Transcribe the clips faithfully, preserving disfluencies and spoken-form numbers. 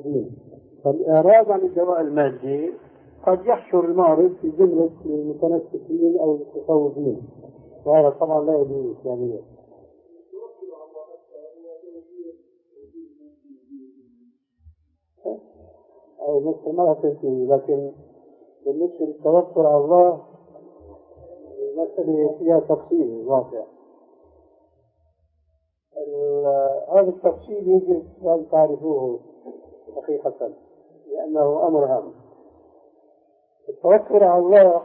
الموجودين. فالإعراض عن الدواء المادي قد يحشر المعرض في جملة المتنفسين أو المتصوفين، وهذا طبعا لا يجوز إسلاميا. أي مثل ما تنتهي، لكن بالنسبة للتوكل على الله مسألة فيها تفصيل واقع. هذا التفصيل يجب أن تعرفوه حقيقة، لأنه أمر هام. التوكل على الله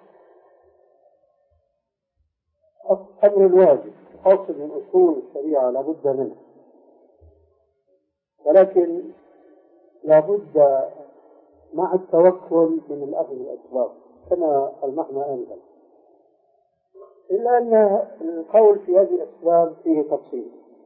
أمر الواجب، أصل من أصول الشريعة لابد منه، ولكن لابد مع التوكل من الأخذ بالأسباب كما المعنى أنزل، إلا أن القول في هذه الأسباب فيه تفصيل.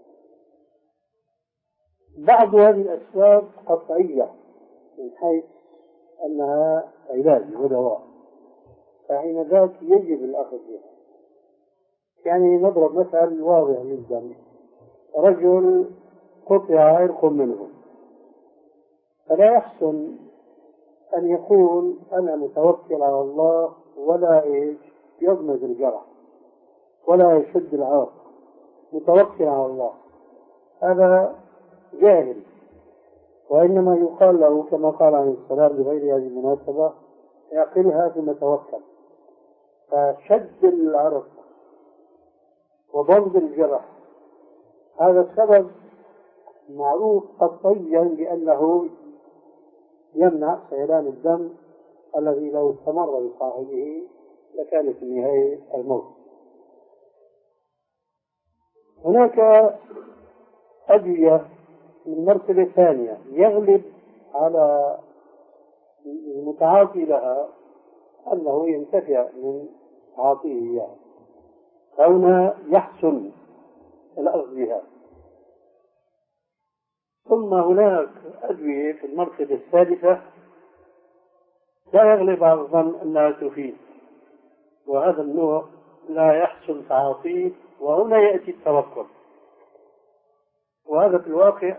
بعض هذه الأسباب قطعية من حيث أنها علاج ودواء، فحين ذاك يجب الأخذ بها. يعني نضرب مثل واضح جدا: رجل قطع عرق منه، فلا يحسن أن يقول أنا متوكل على الله ولا إيش يضمد الجرح ولا يشد العرق، متوكل على الله، هذا جاهل. وإنما يقال له كما قال عليه السلام بغير هذه المناسبة: اعقلها ثم توكل. فشد العرق وضمد الجرح هذا سبب معروف قطعيا بأنه يمنع سيلان الدم الذي لو استمر بصاحبه لكان في النهاية الموت. هناك أدوية من مرتبة ثانية يغلب على المتعاطي لها أنه ينتفع من تعاطيه إياها، فهنا يحسن الأخذ بها. ثم هناك أدوية في المرتبة الثالثة لا يغلب على الظن أنها تفيد، وهذا النوع لا يحسن تعاطيه، وهنا يأتي التوكل. وهذا في الواقع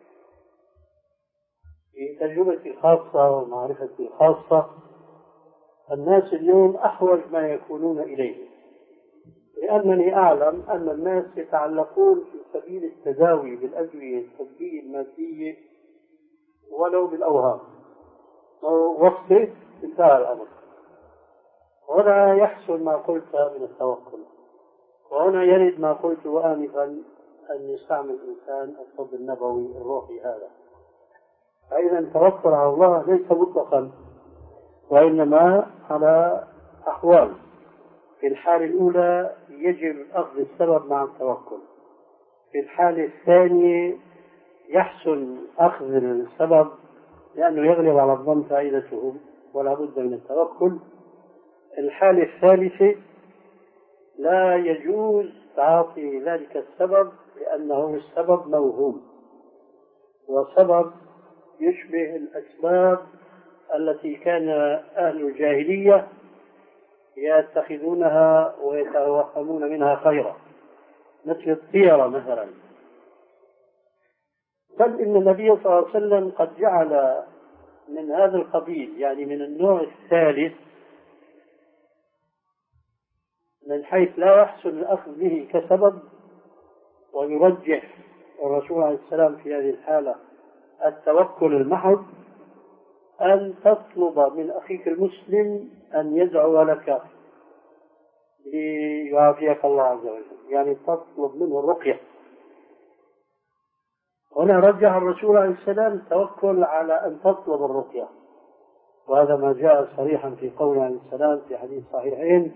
في تجربتي الخاصة ومعرفتي الخاصة الناس اليوم أحوج ما يكونون إليه، لأنني أعلم أن الناس يتعلقون في سبيل التداوي بالأدوية الطبية المادية ولو بالأوهام وصفه انتهى الأمر. هنا يحصل ما قلت من التوكل، وهنا يرد ما قلت آنفا أن يستعمل الإنسان الطب النبوي الروحي هذا. فإذا التوكل على الله ليس مطلقا، وإنما على أحوال. في الحالة الأولى يجب أخذ السبب مع التوكل، في الحالة الثانية يحسن أخذ السبب لأنه يغلب على الظن فائدته ولا بد من التوكل. الحالة الثالثة لا يجوز تعاطي ذلك السبب لأنه السبب موهوم، وسبب يشبه الأسباب التي كان أهل الجاهلية يتخذونها ويتوهمون منها خيرا، مثل الطيرة مثلا. بل إن النبي صلى الله عليه وسلم قد جعل من هذا القبيل، يعني من النوع الثالث، من حيث لا يحسن الأخذ به كسبب، ويرجح الرسول عليه السلام في هذه الحالة التوكل المحض، أن تطلب من أخيك المسلم أن يدعو لك ليعافيك الله عز وجل، يعني تطلب منه الرقية. هنا رجح الرسول عليه السلام التوكل على أن تطلب الرقية، وهذا ما جاء صريحا في قوله عليه السلام في حديث صحيحين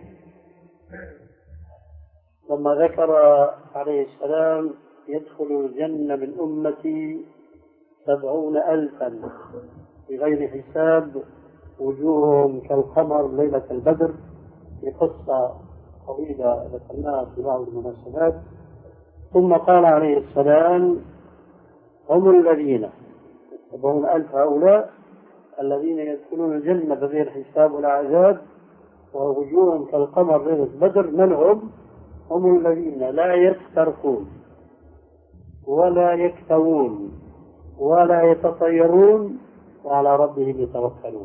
لما ذكر عليه السلام: يدخل الجنة من أمتي سبعون ألفا بغير حساب وجوههم كالقمر ليلة البدر، في قصة طويلة ذكرناها في بعض المناسبات. ثم قال عليه السلام: هم الذين سبعون ألف هؤلاء الذين يدخلون الجنة بغير حساب ولا عذاب ووجوههم كالقمر ليلة البدر. من هم؟ هم الذين لا يسترقون ولا يكتوون ولا يتطيرون وعلى ربهم يتوكلون.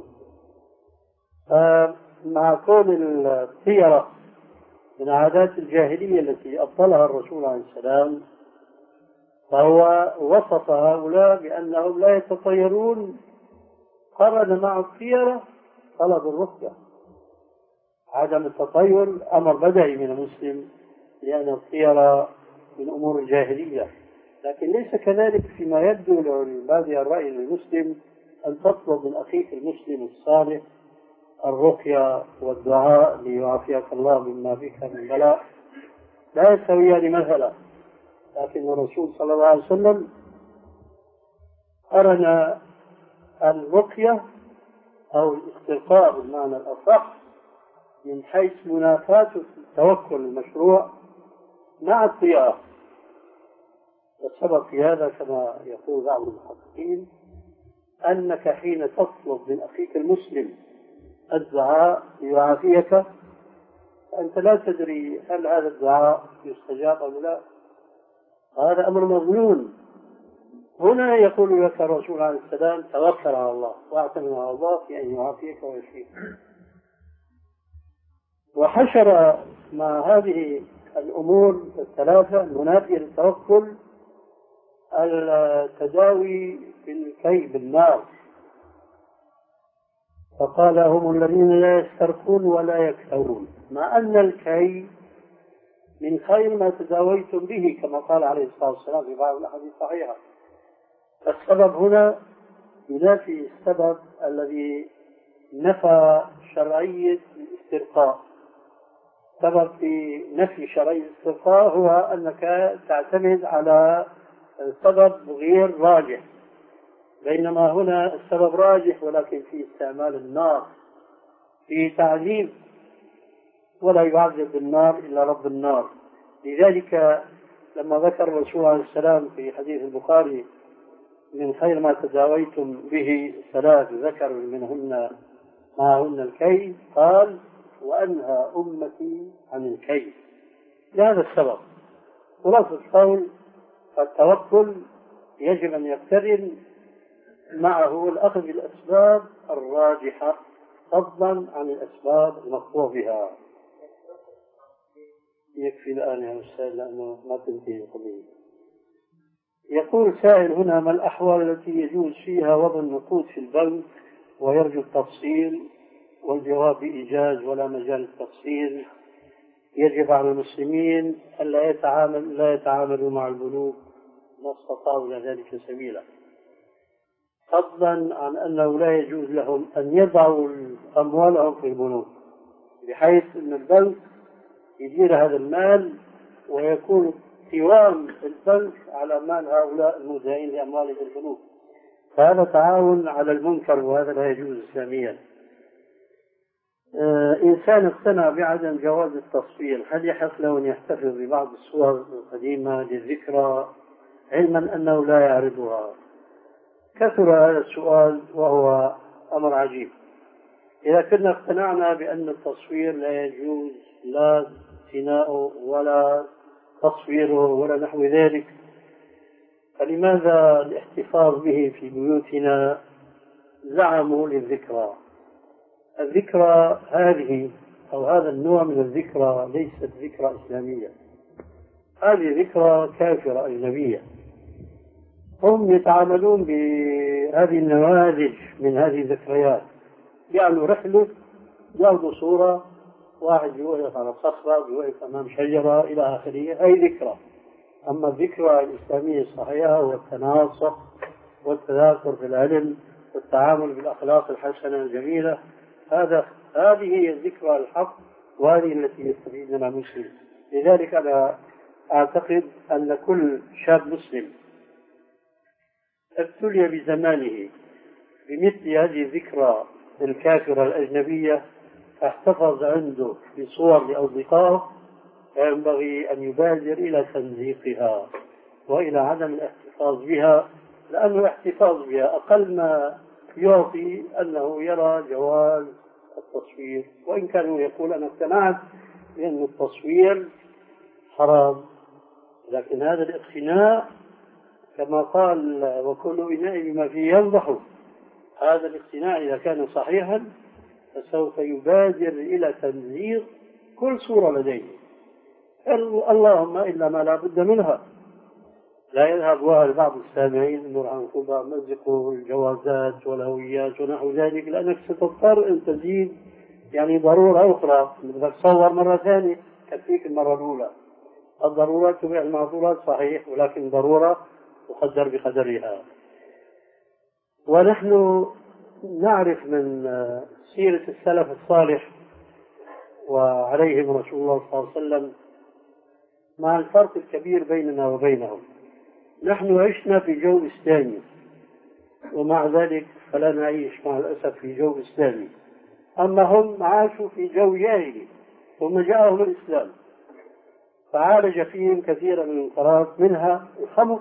فمع كون الطيرة من عادات الجاهلية التي أبطلها الرسول عليه السلام، فهو وصف هؤلاء بأنهم لا يتطيرون، قرن مع الطيرة طلب الرقية. عدم التطير أمر بديهي من المسلم، لأن الطيرة من أمور الجاهلية، لكن ليس كذلك فيما يبدو لبادئ الرأي للمسلم أن تطلب من أخيك المسلم الصالح الرقية والدعاء ليعافيك الله مما بك من بلاء، لا يستويان مثلا. لكن الرسول صلى الله عليه وسلم قرن الرقية أو الاسترقاء بالمعنى الأصح من حيث منافاة التوكل المشروع مع الطيرة. والسبب في هذا كما يقول بعض المحققين أنك حين تطلب من أخيك المسلم الدعاء ليعافيك فأنت لا تدري هل هذا الدعاء يستجاب أو لا، هذا أمر مظنون. هنا يقول لك الرسول عليه السلام توكل على الله واعتمد على الله في أن يعافيك ويشفيك. وحشر مع هذه الأمور الثلاثة المنافية للتوكل التداوي بالكي بالنار، فقال هم الذين لا يسترقون ولا يكثرون، مع أن الكي من خير ما تداويتم به كما قال عليه الصلاة والسلام في بعض الأحاديث الصحيحة. السبب هنا ينافي السبب الذي نفى شرعية الاسترقاء. السبب في نفي شرعية الاسترقاء هو أنك تعتمد على سبب غير راجح، بينما هنا السبب راجح ولكن في استعمال النار في تعذيب، ولا يعذب بالنار إلا رب النار. لذلك لما ذكر الرسول عليه السلام في حديث البخاري من خير ما تداويتم به ثلاث ذكر منهن معهن الكي، قال وأنهى أمتي عن الكي. لهذا السبب خلاصة القول التوكل يجب أن يقترن معه الأخذ بالأسباب الراجحة فضلا عن الأسباب المقطوع بها. يكفي الآن يا أستاذ لأنه ما تنتهي القضية. يقول سائل هنا ما الأحوال التي يجوز فيها وضع النقود في البنك ويرجو التفصيل؟ والجواب بإيجاز ولا مجال التفصيل. يجب على المسلمين ألا يتعامل لا يتعاملوا مع البنوك ما استطاعوا إلى ذلك سبيلا، فضلا عن أنه لا يجوز لهم أن يضعوا أموالهم في البنوك بحيث أن البنك يدير هذا المال ويكون قوام البنك على مال هؤلاء المودعين لأموالهم في البنوك، فهذا تعاون على المنكر وهذا لا يجوز إسلاميا. آه إنسان اقتنع بعدم جواز التصوير، هل يحق له أن يحتفظ ببعض الصور القديمة للذكرى علما أنه لا يعرضها؟ كثر هذا السؤال وهو أمر عجيب. إذا كنا اقتنعنا بأن التصوير لا يجوز لا ثناؤه ولا تصويره ولا نحو ذلك، فلماذا الاحتفاظ به في بيوتنا؟ زعموا للذكرى. الذكرى هذه أو هذا النوع من الذكرى ليست ذكرى إسلامية، هذه ذكرى كافرة أجنبية. هم يتعاملون بهذه النماذج من هذه الذكريات، يعملوا رحلة ياخذوا صورة واحد يوقف على صخرة يوقف أمام شجرة إلى آخره، هذه ذكرى. أما الذكرى الإسلامية الصحيحة هو التناصح والتذاكر في العلم والتعامل بالأخلاق الحسنة الجميلة، هذا هذه هي الذكرى الحق وهذه التي يستفيد منها المسلم. لذلك أنا أعتقد أن كل شاب مسلم ابتلي بزمانه بمثل هذه الذكرى الكافرة الأجنبية احتفظ عنده بصور لأصدقائه، ينبغي أن يبادر إلى تنزيقها وإلى عدم الاحتفاظ بها، لأن الاحتفاظ بها أقل ما يعطي أنه يرى جواز التصوير، وإن كان يقول أنا اقتنعت بأن التصوير حرام، لكن هذا الاقتناع كما قال وكل إناء بما فيه ينضح. هذا الاقتناع إذا كان صحيحا فسوف يبادر إلى تنزير كل صورة لديه، اللهم إلا ما لا بد منها. لا يذهب وهل بعض السامعين أنه عن قبا مزقوا الجوازات والهويات ونحو ذلك، لأنك ستضطر أن تزيد يعني ضرورة أخرى، بدك تصور مرة ثانية كفيك المرة الأولى. الضرورات تبيع المعذورات صحيح، ولكن ضرورة تقدر بقدرها. ونحن نعرف من سيرة السلف الصالح وعليهم رسول الله صلى الله عليه وسلم مع الفرق الكبير بيننا وبينهم. نحن عشنا في جو إسلامي، ومع ذلك فلا نعيش مع الأسف في جو إسلامي. أما هم عاشوا في جو جاهلي، ثم جاءهم الإسلام فعالج فيهم كثيرا من المنكرات، منها الخمر.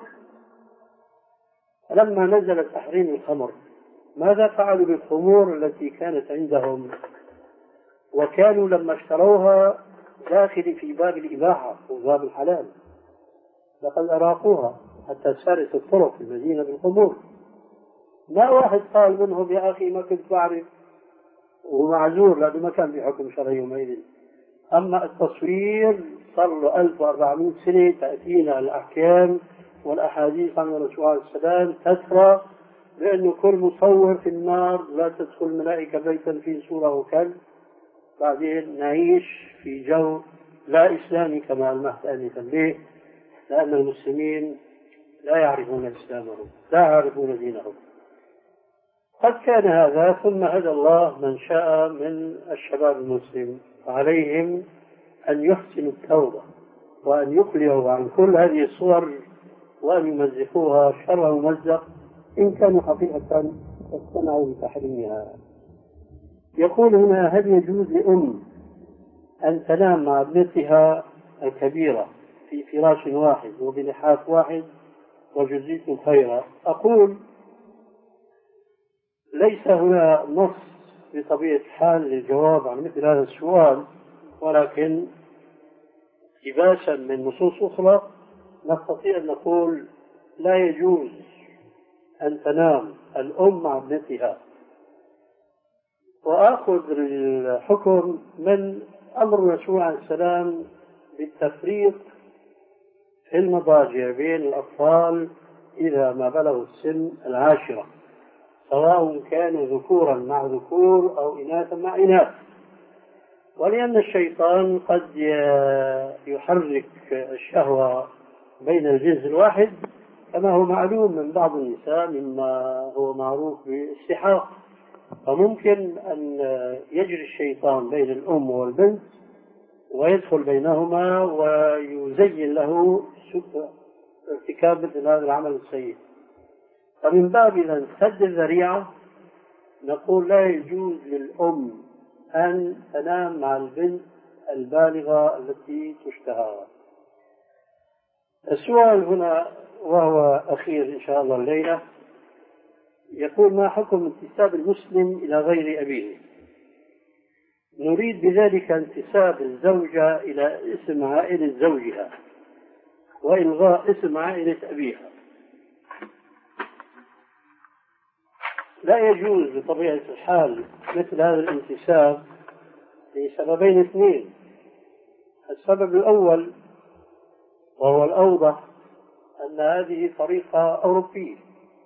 لما نزل تحريم الخمر ماذا فعلوا بالخمور التي كانت عندهم؟ وكانوا لما اشتروها داخل في باب الإباحة وباب الحلال، لقد أراقوها حتى سارت الطرق في المدينة بالخمور. ما واحد قال منهم يا أخي ما كنت بعرف، وهو معذور لأنه ما كان بحكم شرعي يومئذ. أما التصوير صار له ألف وأربعمائة سنة تأتينا الأحكام والأحاديث عن الرسول عليه السلام تترى بأنه كل مصور في النار، لا تدخل الملائكة بيتا فيه صورة وكلب. بعدين نعيش في جو لا إسلامي كما المهد آنفا. ليه؟ لأن المسلمين لا يعرفون إسلامهم، لا يعرفون دينهم. قد كان هذا، ثم هدى الله من شاء من الشباب المسلم، عليهم أن يحسنوا التوبة وأن يقلعوا عن كل هذه الصور وأن يمزقوها شر ممزق إن كانوا حقيقة اقتنعوا بتحريمها. يقول هنا: هل يجوز لأم أن تنام مع ابنتها الكبيرة في فراش واحد وبلحاف واحد وجزيت خيرا؟ أقول ليس هنا نص بطبيعة الحال للجواب عن مثل هذا السؤال، ولكن اقتباسا من نصوص أخرى نستطيع أن نقول لا يجوز أن تنام الأم مع ابنتها. وآخذ الحكم من أمر الرسول عليه السلام بالتفريق في المضاجع بين الأطفال إذا ما بلغوا السن العاشرة، سواء كانوا ذكورا مع ذكور أو إناثا مع إناث. ولأن الشيطان قد يحرك الشهوة بين الجنس الواحد كما هو معلوم من بعض النساء مما هو معروف بالاستحاق، فممكن أن يجري الشيطان بين الأم والبنت ويدخل بينهما ويزين له ارتكاب مثل هذا العمل السيء. فمن باب إذا سد الذريعة نقول لا يجوز للأم أن تنام مع البنت البالغة التي تشتهى. السؤال هنا وهو أخير إن شاء الله الليلة، يقول: ما حكم انتساب المسلم إلى غير أبيه؟ نريد بذلك انتساب الزوجة إلى اسم عائلة زوجها وإلغاء اسم عائلة أبيها. لا يجوز بطبيعة الحال مثل هذا الانتساب لسببين اثنين. السبب الأول وهو الأوضح أن هذه طريقة أوروبية،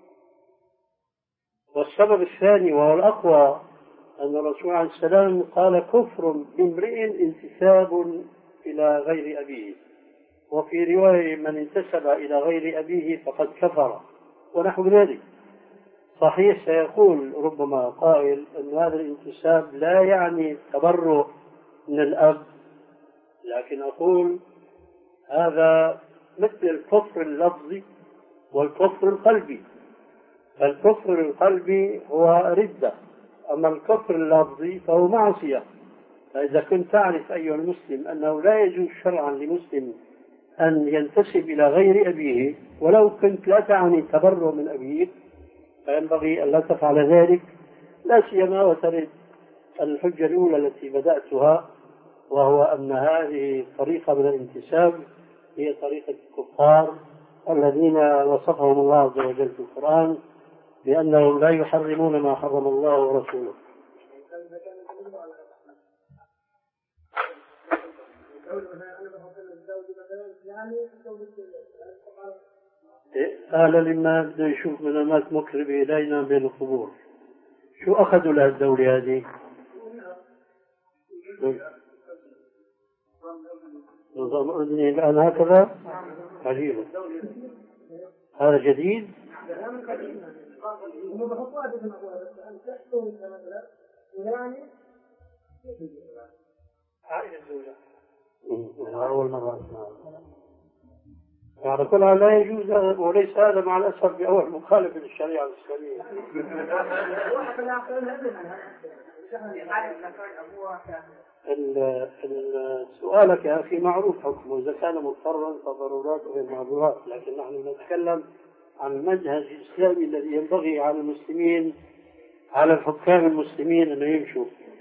والسبب الثاني وهو الأقوى أن الرسول عليه السلام قال: كفر بامرئ انتساب إلى غير أبيه، وفي رواية: من انتسب إلى غير أبيه فقد كفر، ونحو ذلك. صحيح سيقول ربما قائل أن هذا الانتساب لا يعني التبرؤ من الأب، لكن أقول هذا مثل الكفر اللفظي والكفر القلبي. فالكفر القلبي هو ردة، أما الكفر اللفظي فهو معصية. فإذا كنت تعرف أيها المسلم أنه لا يجوز شرعا لمسلم أن ينتسب إلى غير أبيه، ولو كنت لا تعني التبرؤ من أبيك، فينبغي أن لا تفعل ذلك، لا سيما وترد الحجة الأولى التي بدأتها، وهو أن هذه الطريقة من الانتساب هي طريقة الكفار الذين وصفهم الله عز وجل في القرآن بأنهم لا يحرمون ما حرم الله ورسوله. قال لما بده يشوف منامات مكرمة لا ينام بين القبور. شو أخذوا لها الدولة هذه؟ نظام أردني الآن هكذا؟ عجيب. هذا جديد؟ عائلة الزوجة. أول مرة أسمع. يعني كلها لا يجوز، وليس هذا مع الأسف بأول مخالف للشريعة الإسلامية. سؤالك يا أخي معروف حكمه، إذا كان مضطرا فضرورات غير معذورات، لكن نحن نتكلم عن المنهج الإسلامي الذي ينبغي على المسلمين، على الحكام المسلمين أن يمشوا.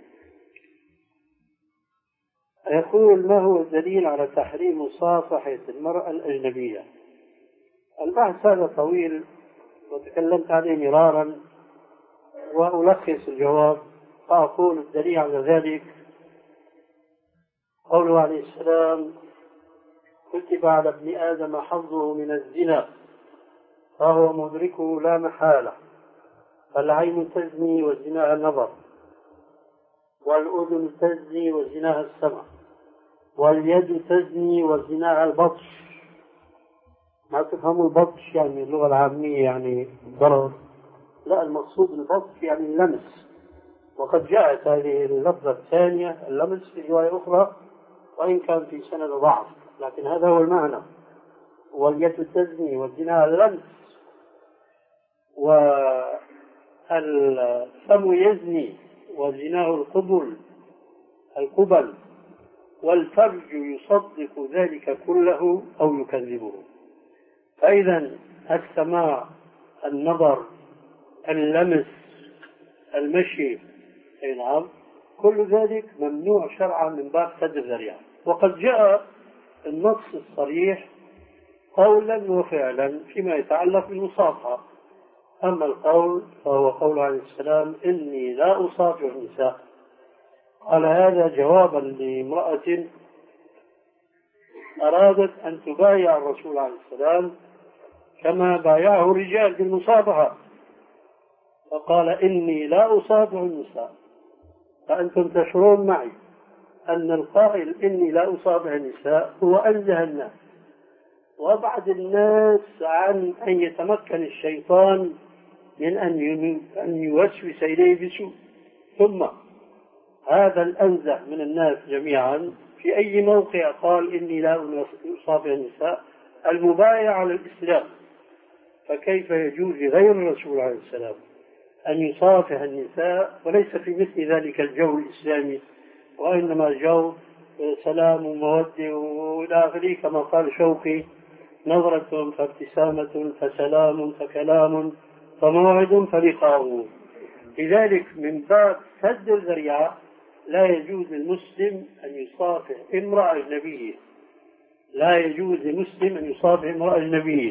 يقول: ما هو الدليل على تحريم مصافحة المرأة الأجنبية؟ البحث هذا طويل وتكلمت عليه مرارا، وألخص الجواب فأقول الدليل على ذلك قوله عليه السلام: كتب على ابن آدم حظه من الزنا فهو مدركه لا محالة، فالعين تزني وزناها النظر، والأذن تزني وزناها السمع، واليد تزني وزناها البطش. ما تفهموا البطش يعني اللغة العامية يعني الضرب، لا، المقصود البطش يعني اللمس، وقد جاءت هذه اللفظة الثانية اللمس في رواية أخرى وإن كان في سند ضعف، لكن هذا هو المعنى. واليد تزني وزناها اللمس، والفم يزني وزناه القبل القبل والفرج يصدق ذلك كله أو يكذبه. فإذا السماع، النظر، اللمس، المشي، أي نعم، كل ذلك ممنوع شرعا من باب سد الذريعة. وقد جاء النص الصريح قولا وفعلا فيما يتعلق بالمصافحة. أما القول فهو قول عليه السلام: إني لا أصافح النساء. قال هذا جوابا لامرأة أرادت أن تبايع الرسول عليه السلام كما بايعه الرجال بالمصافحة، فقال: إني لا أصافح النساء. فأنتم تشعرون معي أن القائل إني لا أصافح النساء هو أنزه الناس وأبعد الناس عن أن يتمكن الشيطان من أن يوسوس إليه بسوء. ثم هذا الأنزه من الناس جميعا في أي موقع قال إني لا أصافح النساء المبايع على الإسلام، فكيف يجوز لغير الرسول عليه السلام أن يصافح النساء وليس في مثل ذلك الجو الإسلامي، وإنما جو سلام ومودة وإلى آخره، كما قال شوقي: نظرة فابتسامة فسلام فكلام فموعد فلقاء. لذلك من باب سد الذريعة لا يجوز للمسلم أن يصافح امرأة أجنبية، لا يجوز للمسلم أن يصافح امرأة أجنبية.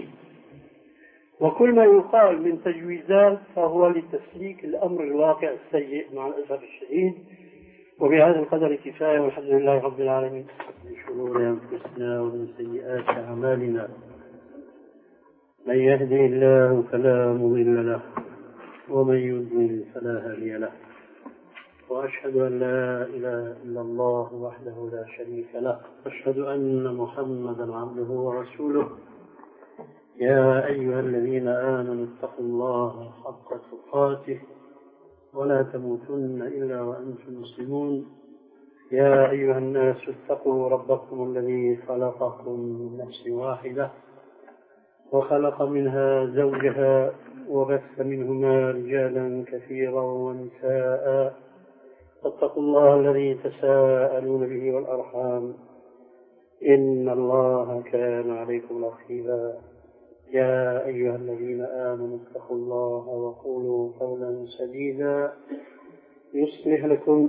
وكل ما يقال من تجويزات فهو لتسليك الأمر الواقع السيء مع الأسف الشديد. وبهذا القدر كفاية، والحمد لله رب العالمين. من شرور أنفسنا ومن سيئات أعمالنا، من يهدي الله فلا مضل له ومن يضلل فلا هادي له، وأشهد أن لا إله إلا الله وحده لا شريك له، وأشهد أن محمدا عبده ورسوله. يا أيها الذين آمنوا اتقوا الله حق تقاته ولا تموتن إلا وأنتم مسلمون. يا أيها الناس اتقوا ربكم الذي خلقكم من نفس واحدة وخلق منها زوجها وبث منهما رجالا كثيرا ونساء، فاتقوا الله الذي تساءلون به والأرحام إن الله كان عليكم رقيبا. يا أيها الذين آمنوا اتقوا الله وقولوا قولا سديدا يصلح لكم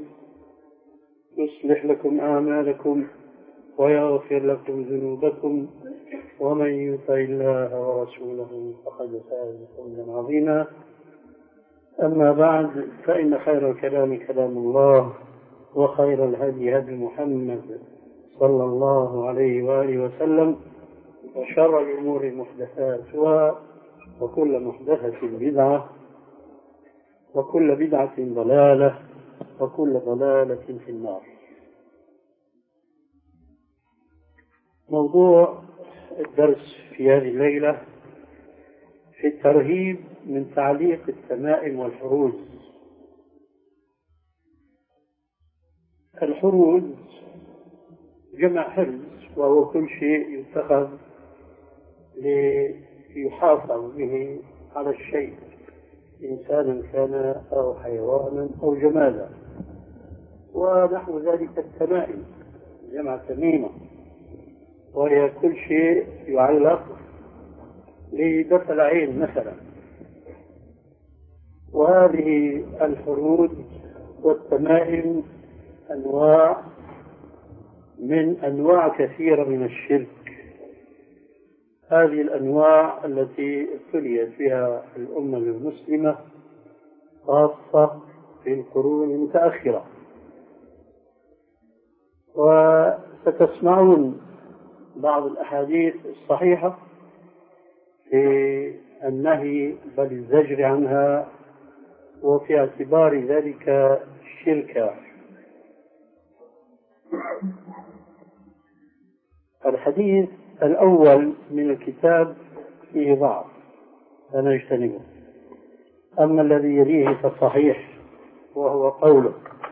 يصلح لكم أعمالكم ويغفر لكم ذنوبكم، ومن يطع الله ورسوله فقد فاز فوزا عظيما. أما بعد، فإن خير الكلام كلام الله، وخير الهدي هدي محمد صلى الله عليه وآله وسلم، وشر الأمور محدثاتها، وكل محدثة بدعة، وكل بدعة ضلالة، وكل ضلالة في النار. موضوع الدرس في هذه الليلة في الترهيب من تعليق التمائم والحروز. الحروز جمع حرز، وهو كل شيء يتخذ ليحافظ به على الشيء، إنسانا كان أو حيوانا أو جمالا. ونحو ذلك التمائم جمع تميمة، وهي كل شيء يعلق لدفع العين مثلا. وهذه الحروز والتمائم أنواع من أنواع كثيرة من الشرك. هذه الأنواع التي ابتليت بها الأمة المسلمة خاصة في القرون المتأخرة. وستسمعون بعض الأحاديث الصحيحة في النهي بل الزجر عنها، وفي اعتبار ذلك شركا. الحديث الأول من الكتاب فيه ضعف فنجتنبه، أما الذي يليه فالصحيح، وهو قوله: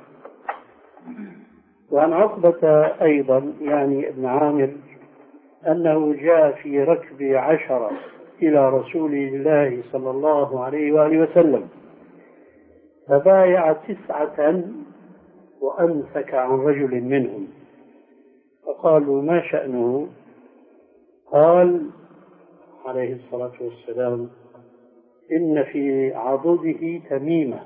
وعن عقبة أيضا يعني ابن عامر أنه جاء في ركب عشرة إلى رسول الله صلى الله عليه وآله وسلم، فبايع تسعة وأمسك عن رجل منهم، فقالوا: ما شأنه؟ قال عليه الصلاة والسلام: إن في عضده تميمة.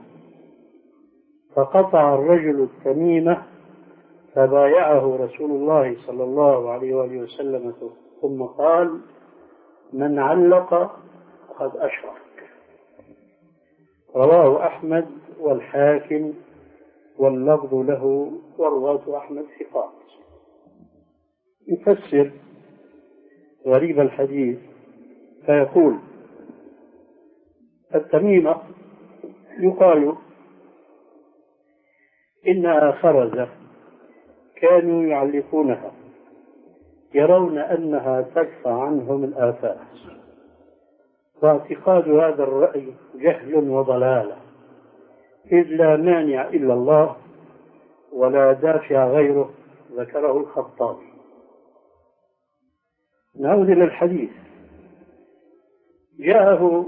فقطع الرجل التميمة، فبايعه رسول الله صلى الله عليه وآله وسلم، ثم قال: من علق فقد أشرك. رواه أحمد والحاكم واللفظ له، ورواة أحمد ثقات. يفسر غريب الحديث فيقول: التميمة يقال إنها خرزة كانوا يعلقونها، يرون أنها تدفع عنهم الآفات. واعتقاد هذا الرأي جهل وضلالة، إذ لا مانع إلا الله ولا دافع غيره، ذكره الخطابي. نعود إلى الحديث. جاءه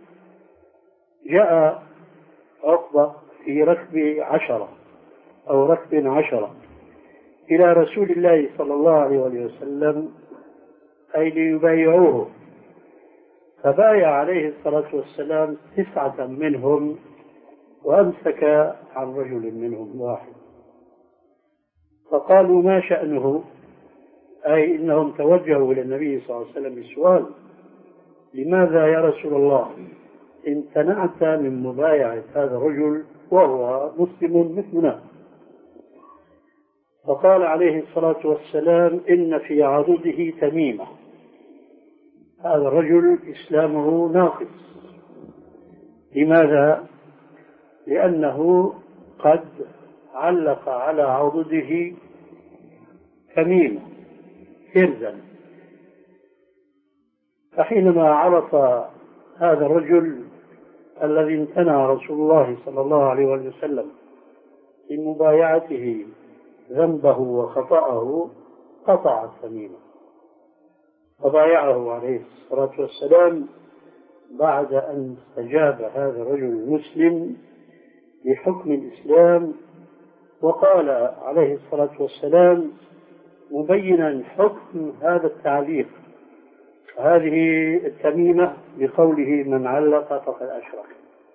جاء عقبة في ركب عشرة أو ركب عشرة إلى رسول الله صلى الله عليه وسلم، أي ليبايعوه، فبايع عليه الصلاة والسلام تسعة منهم وأمسك عن رجل منهم واحد. فقالوا: ما شأنه؟ أي إنهم توجهوا إلى النبي صلى الله عليه وسلم بسؤال: لماذا يا رسول الله امتنعت من مبايعة هذا الرجل وهو مسلم مثلنا؟ فقال عليه الصلاة والسلام: إن في عضده تميمة. هذا الرجل إسلامه ناقص. لماذا؟ لأنه قد علق على عضده تميمة حرزا. فحينما عرف هذا الرجل الذي امتنع رسول الله صلى الله عليه وسلم في مبايعته ذنبه وخطأه، قطع التميمة، فبايعه عليه الصلاة والسلام بعد أن استجاب هذا الرجل المسلم لحكم الإسلام، وقال عليه الصلاة والسلام مبينا حكم هذا التعليق، هذه التميمة، بقوله: من علق فقد أشرك.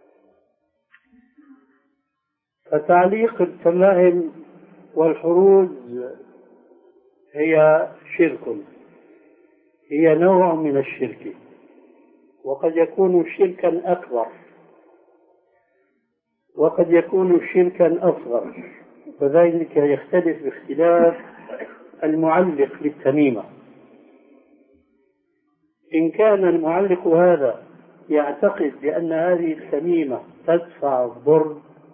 فتعليق التمائم والحروز هي شرك، هي نوع من الشرك، وقد يكون شركا أكبر وقد يكون شركا أصغر، وذلك يختلف باختلاف المعلق للتميمة. إن كان المعلق هذا يعتقد بأن هذه التميمة تدفع الضر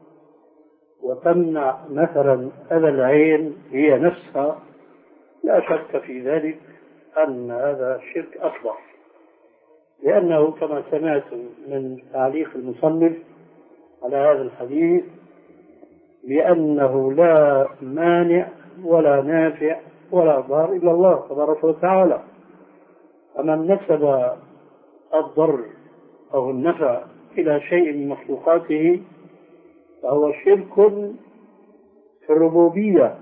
وتمنع مثلا أذى العين هي نفسها، لا شك في ذلك أن هذا شرك أكبر، لأنه كما سمعت من تعليق المصنف على هذا الحديث بأنه لا مانع ولا نافع ولا ضار إلا الله تبارك وتعالى، فمن نسب الضر أو النفع إلى شيء من مخلوقاته فهو شرك في الربوبية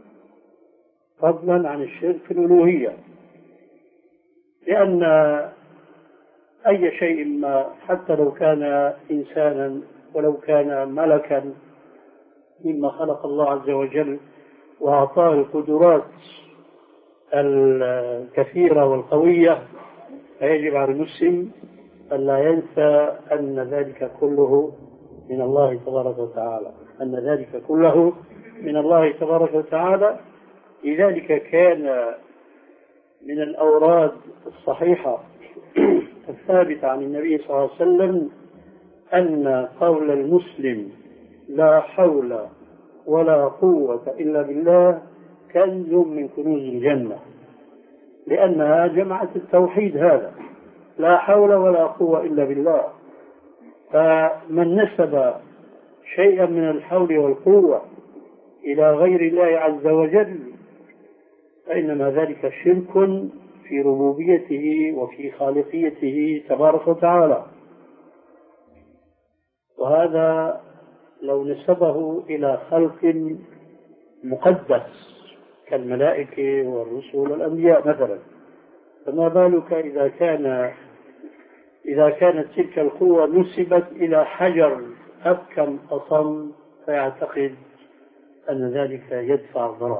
فضلا عن الشرك في الألوهية، لأن أي شيء ما حتى لو كان إنسانا ولو كان ملكا مما خلق الله عز وجل وأعطاه القدرات الكثيرة والقوية، فيجب على المسلم أن لا ينسى أن ذلك كله من الله تبارك وتعالى أن ذلك كله من الله تبارك وتعالى. لذلك كان من الأوراد الصحيحة الثابتة عن النبي صلى الله عليه وسلم أن قول المسلم لا حول ولا قوة إلا بالله كنز من كنوز الجنة، لأنها جمعت التوحيد هذا، لا حول ولا قوة إلا بالله. فمن نسب شيئا من الحول والقوة إلى غير الله عز وجل فإنما ذلك شرك في ربوبيته وفي خالقيته تبارك وتعالى، وهذا لو نسبه إلى خلق مقدس كالملائكة والرسل والأنبياء مثلا، فما بالك إذا كان إذا كانت تلك القوة نسبت إلى حجر أبكم أصم فيعتقد أن ذلك يدفع الضرر.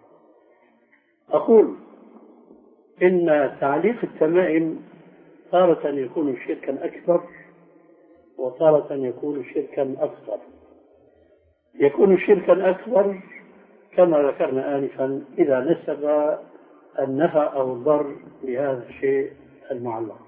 أقول إن تعليق التمائم تارة يكون شركا أكبر وتارة يكون شركا أصغر. يكون شركا أكبر كما ذكرنا آنفا إذا نسب النفع أو الضر لهذا الشيء المعلق،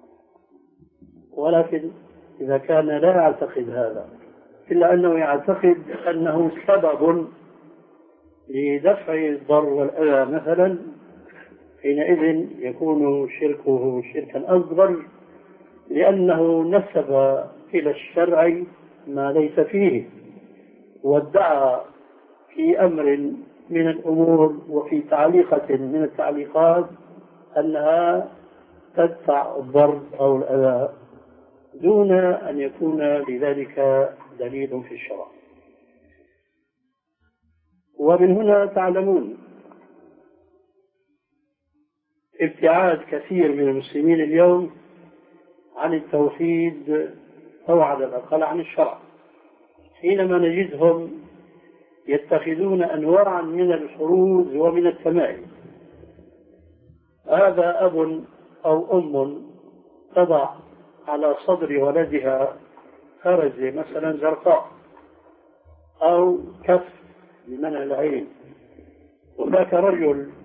ولكن إذا كان لا يعتقد هذا إلا أنه يعتقد أنه سبب لدفع الضر والأذى مثلا، حينئذ يكون شركه شركا أصغر، لأنه نسب إلى الشرع ما ليس فيه، وادعى في أمر من الأمور وفي تعليقة من التعليقات أنها تدفع الضر أو الأذى دون أن يكون لذلك دليل في الشرع. ومن هنا تعلمون ابتعاد كثير من المسلمين اليوم عن التوحيد أو على الأقل عن الشرع، حينما نجدهم يتخذون أنواعا من الحروز ومن التمائم. هذا أب أو أم تضع على صدر ولدها خرزة مثلا زرقاء أو كف لمنع العين، وذاك رجل